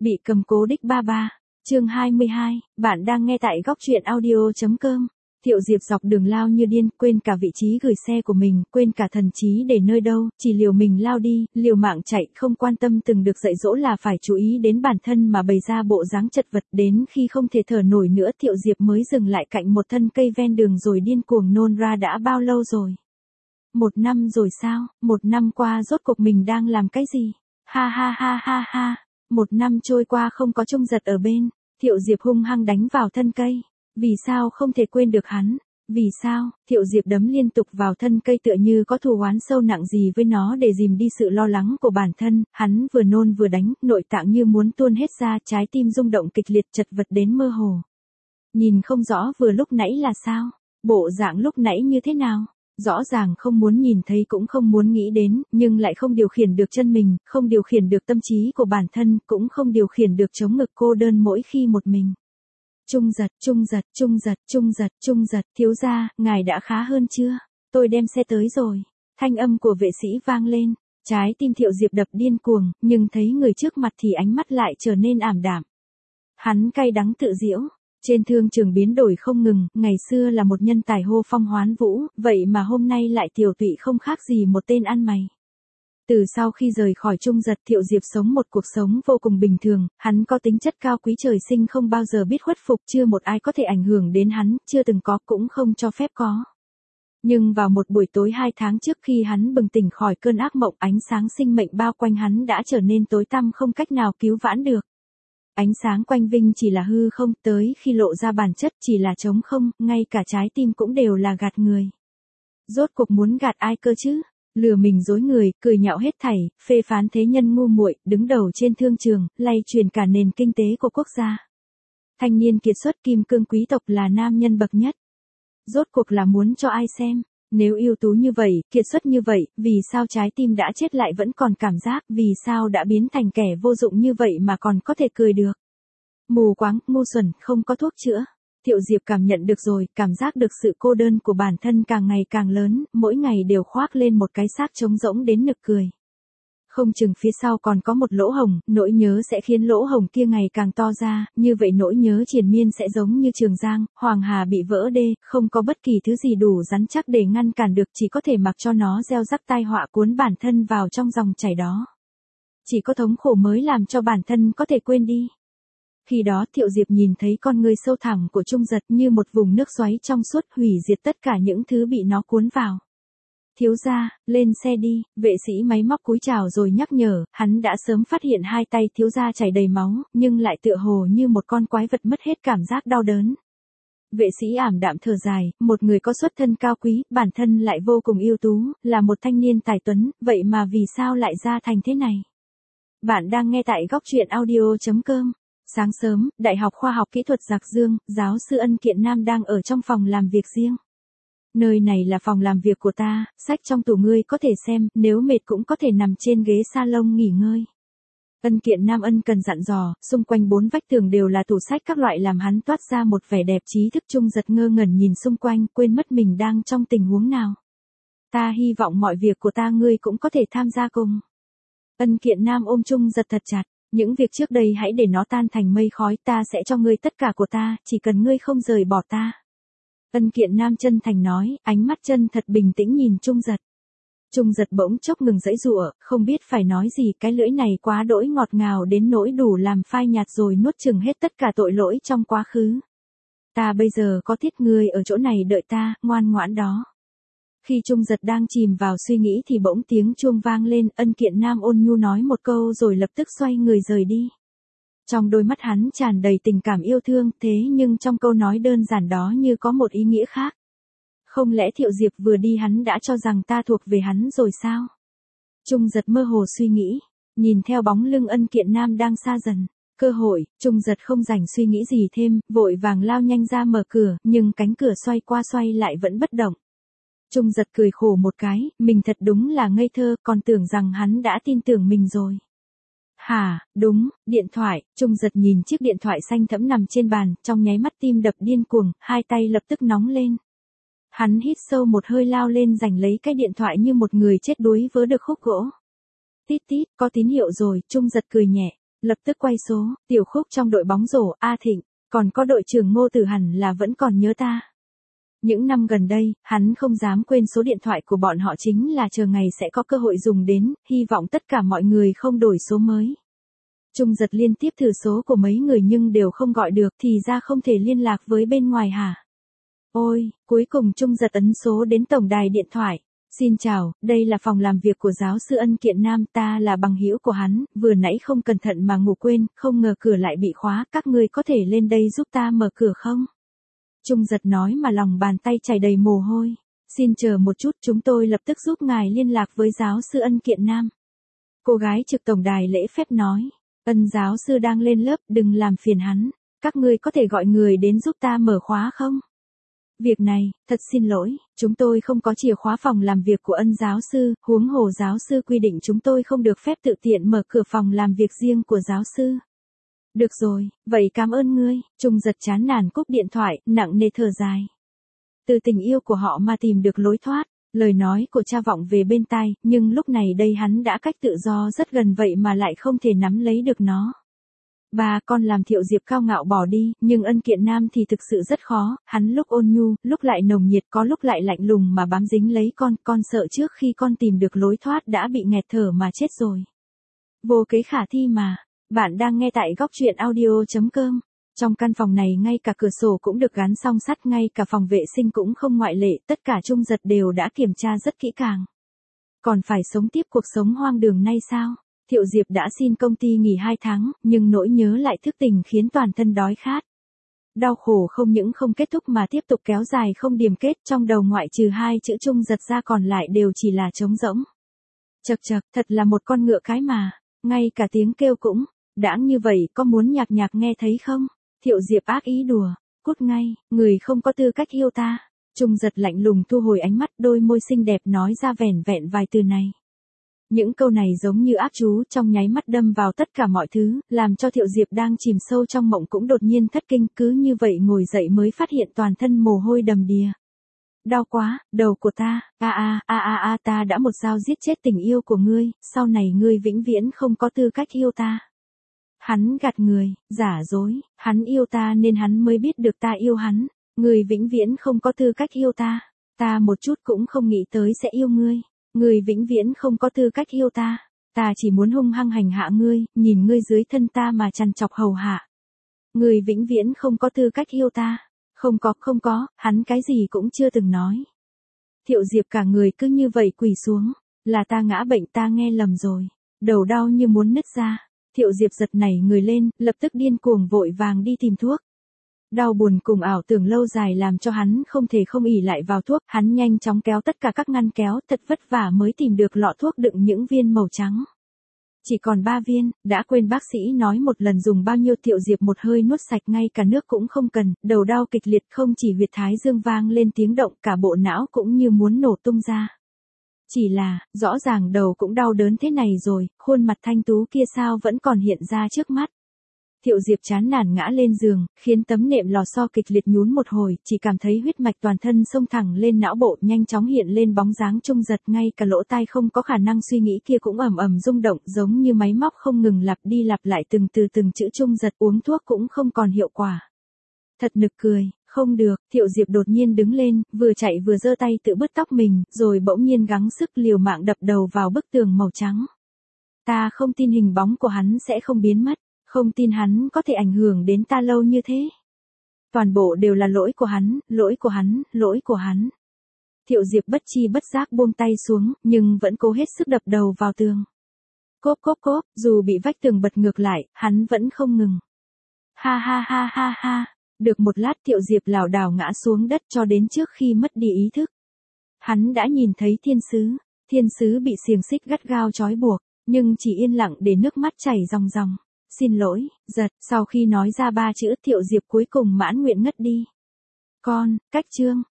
Bị cầm cố đích ba ba. Chương 22, bạn đang nghe tại góc truyện audio.com. Thiệu Diệp dọc đường lao như điên, quên cả vị trí gửi xe của mình, quên cả thần trí để nơi đâu, chỉ liều mình lao đi, liều mạng chạy, không quan tâm từng được dạy dỗ là phải chú ý đến bản thân mà bày ra bộ dáng chật vật, đến khi không thể thở nổi nữa Thiệu Diệp mới dừng lại cạnh một thân cây ven đường rồi điên cuồng nôn ra đã bao lâu rồi. 1 năm rồi sao? 1 năm qua rốt cuộc mình đang làm cái gì? Ha ha ha ha ha. 1 năm trôi qua không có Trung Giật ở bên, Thiệu Diệp hung hăng đánh vào thân cây. Vì sao không thể quên được hắn? Vì sao? Thiệu Diệp đấm liên tục vào thân cây tựa như có thù oán sâu nặng gì với nó để dìm đi sự lo lắng của bản thân, hắn vừa nôn vừa đánh, nội tạng như muốn tuôn hết ra, trái tim rung động kịch liệt chật vật đến mơ hồ. Nhìn không rõ vừa lúc nãy là sao? Bộ dạng lúc nãy như thế nào? Rõ ràng không muốn nhìn thấy cũng không muốn nghĩ đến, nhưng lại không điều khiển được chân mình, không điều khiển được tâm trí của bản thân, cũng không điều khiển được chống ngực cô đơn mỗi khi một mình. Trung Giật, Trung Giật, Trung Giật, Trung Giật, Trung Giật, thiếu gia, ngài đã khá hơn chưa? Tôi đem xe tới rồi. Thanh âm của vệ sĩ vang lên, trái tim Thiệu Diệp đập điên cuồng, nhưng thấy người trước mặt thì ánh mắt lại trở nên ảm đạm. Hắn cay đắng tự giễu. Trên thương trường biến đổi không ngừng, ngày xưa là một nhân tài hô phong hoán vũ, vậy mà hôm nay lại tiểu tụy không khác gì một tên ăn mày. Từ sau khi rời khỏi Trung Giật Thiệu Diệp sống một cuộc sống vô cùng bình thường, hắn có tính chất cao quý trời sinh không bao giờ biết khuất phục, chưa một ai có thể ảnh hưởng đến hắn, chưa từng có cũng không cho phép có. Nhưng vào một buổi tối 2 tháng trước khi hắn bừng tỉnh khỏi cơn ác mộng, ánh sáng sinh mệnh bao quanh hắn đã trở nên tối tăm không cách nào cứu vãn được. Ánh sáng quanh vinh chỉ là hư không, tới khi lộ ra bản chất chỉ là trống không, ngay cả trái tim cũng đều là gạt người. Rốt cuộc muốn gạt ai cơ chứ? Lừa mình dối người, cười nhạo hết thảy, phê phán thế nhân ngu muội, đứng đầu trên thương trường, lay truyền cả nền kinh tế của quốc gia. Thanh niên kiệt xuất kim cương quý tộc là nam nhân bậc nhất. Rốt cuộc là muốn cho ai xem? Nếu ưu tú như vậy, kiệt xuất như vậy, vì sao trái tim đã chết lại vẫn còn cảm giác, vì sao đã biến thành kẻ vô dụng như vậy mà còn có thể cười được? Mù quáng, ngu xuẩn, không có thuốc chữa. Thiệu Diệp cảm nhận được rồi, cảm giác được sự cô đơn của bản thân càng ngày càng lớn, mỗi ngày đều khoác lên một cái xác trống rỗng đến nực cười. Không chừng phía sau còn có một lỗ hổng, nỗi nhớ sẽ khiến lỗ hổng kia ngày càng to ra, như vậy nỗi nhớ triền miên sẽ giống như Trường Giang, Hoàng Hà bị vỡ đê, không có bất kỳ thứ gì đủ rắn chắc để ngăn cản được, chỉ có thể mặc cho nó gieo rắc tai họa cuốn bản thân vào trong dòng chảy đó. Chỉ có thống khổ mới làm cho bản thân có thể quên đi. Khi đó Thiệu Diệp nhìn thấy con người sâu thẳm của Trung Giật như một vùng nước xoáy trong suốt hủy diệt tất cả những thứ bị nó cuốn vào. Thiếu gia, lên xe đi, vệ sĩ máy móc cúi chào rồi nhắc nhở, hắn đã sớm phát hiện hai tay thiếu gia chảy đầy máu, nhưng lại tựa hồ như một con quái vật mất hết cảm giác đau đớn. Vệ sĩ ảm đạm thở dài, một người có xuất thân cao quý, bản thân lại vô cùng ưu tú, là một thanh niên tài tuấn, vậy mà vì sao lại ra thành thế này? Bạn đang nghe tại góc truyện audio.com. Sáng sớm, Đại học Khoa học Kỹ thuật Dạc Dương, giáo sư Ân Kiện Nam đang ở trong phòng làm việc riêng. Nơi này là phòng làm việc của ta, sách trong tủ ngươi có thể xem, nếu mệt cũng có thể nằm trên ghế salon nghỉ ngơi. Ân Kiện Nam ân cần dặn dò, xung quanh 4 vách tường đều là tủ sách các loại làm hắn toát ra một vẻ đẹp trí thức. Trung Giật ngơ ngẩn nhìn xung quanh, quên mất mình đang trong tình huống nào. Ta hy vọng mọi việc của ta ngươi cũng có thể tham gia cùng. Ân Kiện Nam ôm Trung Giật thật chặt. Những việc trước đây hãy để nó tan thành mây khói, ta sẽ cho ngươi tất cả của ta, chỉ cần ngươi không rời bỏ ta. Ân Kiện Nam chân thành nói, ánh mắt chân thật bình tĩnh nhìn Trung Giật. Trung Giật bỗng chốc ngừng giãy giụa, không biết phải nói gì, cái lưỡi này quá đỗi ngọt ngào đến nỗi đủ làm phai nhạt rồi nuốt chửng hết tất cả tội lỗi trong quá khứ. Ta bây giờ có thiết ngươi ở chỗ này đợi ta, ngoan ngoãn đó. Khi Trung Giật đang chìm vào suy nghĩ thì bỗng tiếng chuông vang lên, Ân Kiện Nam ôn nhu nói một câu rồi lập tức xoay người rời đi. Trong đôi mắt hắn tràn đầy tình cảm yêu thương, thế nhưng trong câu nói đơn giản đó như có một ý nghĩa khác. Không lẽ Thiệu Diệp vừa đi hắn đã cho rằng ta thuộc về hắn rồi sao? Trung Giật mơ hồ suy nghĩ, nhìn theo bóng lưng Ân Kiện Nam đang xa dần. Cơ hội, Trung Giật không rảnh suy nghĩ gì thêm, vội vàng lao nhanh ra mở cửa, nhưng cánh cửa xoay qua xoay lại vẫn bất động. Trung Giật cười khổ một cái, mình thật đúng là ngây thơ, còn tưởng rằng hắn đã tin tưởng mình rồi. Hả, đúng, điện thoại, Trung Giật nhìn chiếc điện thoại xanh thẫm nằm trên bàn, trong nháy mắt tim đập điên cuồng, hai tay lập tức nóng lên. Hắn hít sâu một hơi lao lên giành lấy cái điện thoại như một người chết đuối vớ được khúc gỗ. Tít tít, có tín hiệu rồi, Trung Giật cười nhẹ. Lập tức quay số, Tiểu Khúc trong đội bóng rổ, A Thịnh, còn có đội trưởng Ngô Tử hẳn là vẫn còn nhớ ta. Những năm gần đây, hắn không dám quên số điện thoại của bọn họ chính là chờ ngày sẽ có cơ hội dùng đến, hy vọng tất cả mọi người không đổi số mới. Trung Giật liên tiếp thử số của mấy người nhưng đều không gọi được, thì ra không thể liên lạc với bên ngoài hả? Ôi, cuối cùng Trung Giật ấn số đến tổng đài điện thoại. Xin chào, đây là phòng làm việc của giáo sư Ân Kiện Nam, ta là bằng hữu của hắn, vừa nãy không cẩn thận mà ngủ quên, không ngờ cửa lại bị khóa, các ngươi có thể lên đây giúp ta mở cửa không? Trung Giật nói mà lòng bàn tay chảy đầy mồ hôi. Xin chờ một chút, chúng tôi lập tức giúp ngài liên lạc với giáo sư Ân Kiện Nam. Cô gái trực tổng đài lễ phép nói, Ân giáo sư đang lên lớp, đừng làm phiền hắn, các ngươi có thể gọi người đến giúp ta mở khóa không? Việc này, thật xin lỗi, chúng tôi không có chìa khóa phòng làm việc của Ân giáo sư, huống hồ giáo sư quy định chúng tôi không được phép tự tiện mở cửa phòng làm việc riêng của giáo sư. Được rồi, vậy cảm ơn ngươi. Trung Giật chán nản cúp điện thoại, nặng nề thở dài. Từ tình yêu của họ mà tìm được lối thoát, lời nói của cha vọng về bên tai, nhưng lúc này đây hắn đã cách tự do rất gần vậy mà lại không thể nắm lấy được nó. Ba con làm Thiệu Diệp cao ngạo bỏ đi, nhưng Ân Kiện Nam thì thực sự rất khó, hắn lúc ôn nhu, lúc lại nồng nhiệt, có lúc lại lạnh lùng mà bám dính lấy con sợ trước khi con tìm được lối thoát đã bị nghẹt thở mà chết rồi. Vô kế khả thi mà. Bạn đang nghe tại góc truyện audio.com. Trong căn phòng này ngay cả cửa sổ cũng được gắn song sắt, ngay cả phòng vệ sinh cũng không ngoại lệ, tất cả Trung Giật đều đã kiểm tra rất kỹ càng. Còn phải sống tiếp cuộc sống hoang đường nay sao? Thiệu Diệp đã xin công ty nghỉ 2 tháng, nhưng nỗi nhớ lại thức tỉnh khiến toàn thân đói khát. Đau khổ không những không kết thúc mà tiếp tục kéo dài không điểm kết, trong đầu ngoại trừ 2 chữ Trung Giật ra còn lại đều chỉ là trống rỗng. Chậc chậc, thật là một con ngựa cái mà, ngay cả tiếng kêu cũng, đãng như vậy có muốn nhạc nghe thấy không? Thiệu Diệp ác ý đùa, cút ngay, người không có tư cách yêu ta. Trung Giật lạnh lùng thu hồi ánh mắt, đôi môi xinh đẹp nói ra vẻn vẹn vài từ này. Những câu này giống như ác chú trong nháy mắt đâm vào tất cả mọi thứ, làm cho Thiệu Diệp đang chìm sâu trong mộng cũng đột nhiên thất kinh, cứ như vậy ngồi dậy mới phát hiện toàn thân mồ hôi đầm đìa. Đau quá, đầu của ta, ta đã một dao giết chết tình yêu của ngươi, sau này ngươi vĩnh viễn không có tư cách yêu ta. Hắn gạt người, giả dối, hắn yêu ta nên hắn mới biết được ta yêu hắn, ngươi vĩnh viễn không có tư cách yêu ta một chút cũng không nghĩ tới sẽ yêu ngươi. Ngươi vĩnh viễn không có tư cách yêu ta chỉ muốn hung hăng hành hạ ngươi, nhìn ngươi dưới thân ta mà chằn chọc hầu hạ. Ngươi vĩnh viễn không có tư cách yêu ta. Không có, hắn cái gì cũng chưa từng nói. Thiệu Diệp cả người cứ như vậy quỳ xuống, là ta ngã bệnh, ta nghe lầm rồi. Đầu đau như muốn nứt ra. Thiệu Diệp giật nảy người lên, lập tức điên cuồng vội vàng đi tìm thuốc. Đau buồn cùng ảo tưởng lâu dài làm cho hắn không thể không ỷ lại vào thuốc, hắn nhanh chóng kéo tất cả các ngăn kéo, thật vất vả mới tìm được lọ thuốc đựng những viên màu trắng. Chỉ còn 3 viên, đã quên bác sĩ nói một lần dùng bao nhiêu. Thiệu Diệp một hơi nuốt sạch, ngay cả nước cũng không cần, đầu đau kịch liệt, không chỉ huyệt thái dương vang lên tiếng động, cả bộ não cũng như muốn nổ tung ra. Chỉ là, rõ ràng đầu cũng đau đớn thế này rồi, khuôn mặt thanh tú kia sao vẫn còn hiện ra trước mắt. Thiệu Diệp chán nản ngã lên giường, khiến tấm nệm lò xo kịch liệt nhún một hồi, chỉ cảm thấy huyết mạch toàn thân xông thẳng lên não bộ, nhanh chóng hiện lên bóng dáng Trung Giật, ngay cả lỗ tai không có khả năng suy nghĩ kia cũng ầm ầm rung động, giống như máy móc không ngừng lặp đi lặp lại từng từ từng chữ Trung Giật, uống thuốc cũng không còn hiệu quả. Thật nực cười, không được, Thiệu Diệp đột nhiên đứng lên, vừa chạy vừa giơ tay tự bứt tóc mình, rồi bỗng nhiên gắng sức liều mạng đập đầu vào bức tường màu trắng. Ta không tin hình bóng của hắn sẽ không biến mất. Không tin hắn có thể ảnh hưởng đến ta lâu như thế. Toàn bộ đều là lỗi của hắn, lỗi của hắn, lỗi của hắn. Thiệu Diệp bất chi bất giác buông tay xuống, nhưng vẫn cố hết sức đập đầu vào tường. Cốp, dù bị vách tường bật ngược lại, hắn vẫn không ngừng. Ha. Được một lát Thiệu Diệp lảo đảo ngã xuống đất cho đến trước khi mất đi ý thức. Hắn đã nhìn thấy thiên sứ bị xiềng xích gắt gao trói buộc, nhưng chỉ yên lặng để nước mắt chảy ròng ròng. Xin lỗi, Giật, sau khi nói ra 3 chữ Thiệu Diệp cuối cùng mãn nguyện ngất đi. Cách chương.